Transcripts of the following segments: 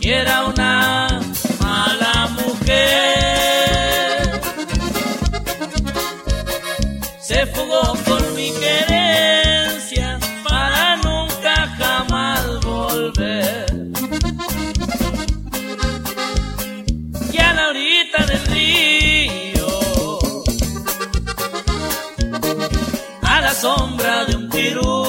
y era una mala mujer. Se fugó con mi querencia para nunca jamás volver. Y a la orilla del río, a la sombra de un tirú,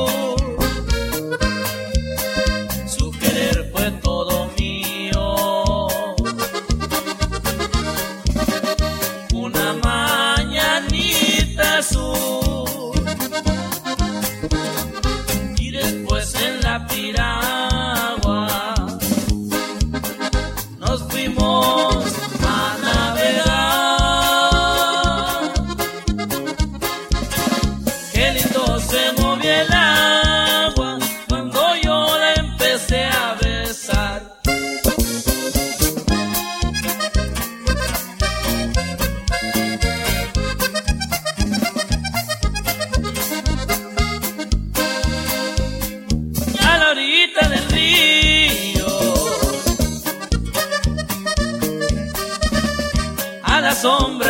su querer fue todo mío. Una mañanita azul y después en la piragua nos fuimos a navegar. Qué lindo se movía el agua cuando yo la empecé a besar. Y a la orilla del río, a la sombra